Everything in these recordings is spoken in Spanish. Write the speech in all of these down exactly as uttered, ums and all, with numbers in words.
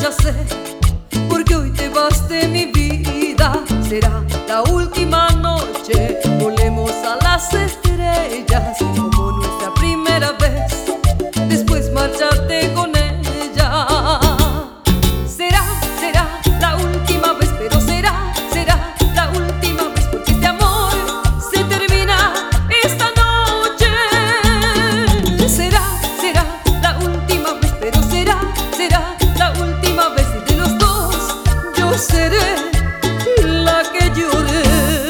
ya sé, porque hoy te vas de mi vida. Será la última noche, volemos a las estrellas como nuestra primera vez, después márchate con ella. Será, será la última vez, pero será, será la última vez, porque este amor se termina esta noche. Será, será la última vez, pero será, será la última vez, y de los dos yo seré la que llore.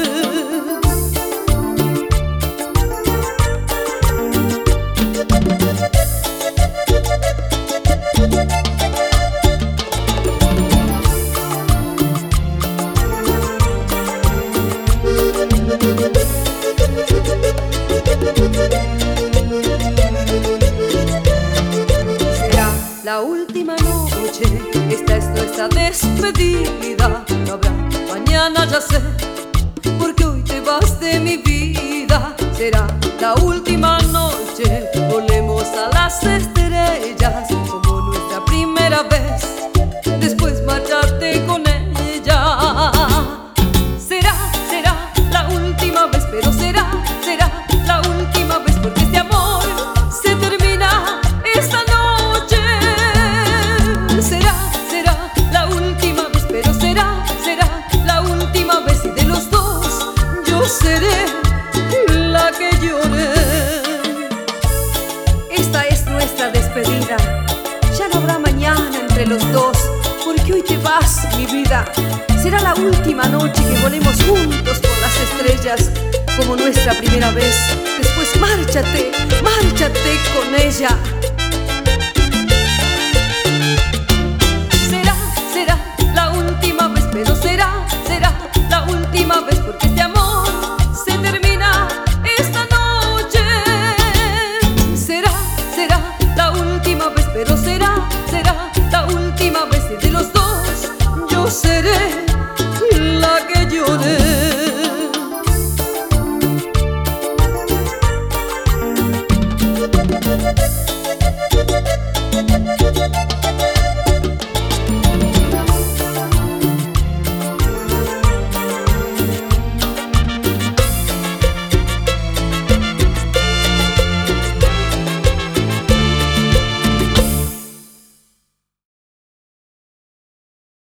Será la última noche, esta es nuestra despedida. No habrá mañana, ya sé, porque hoy te vas de mi vida. Será la última noche, volemos a las estrellas como nuestra primera vez, después márchate con ella. Será, será la última vez, pero será, será la última vez, porque este amor se termina esta noche. Será, será la última vez, pero será, será la última vez, y de los dos yo seré la que llore. Esta es nuestra despedida, ya no habrá mañana entre los dos, porque hoy te vas, mi vida. Será la última noche que volemos juntos por las estrellas como nuestra primera vez, después márchate, márchate con ella. Será, será la última vez, pero será, será la última vez, porque este amor se termina esta noche. Será, será la última vez, pero será, será la última vez, y de los dos yo seré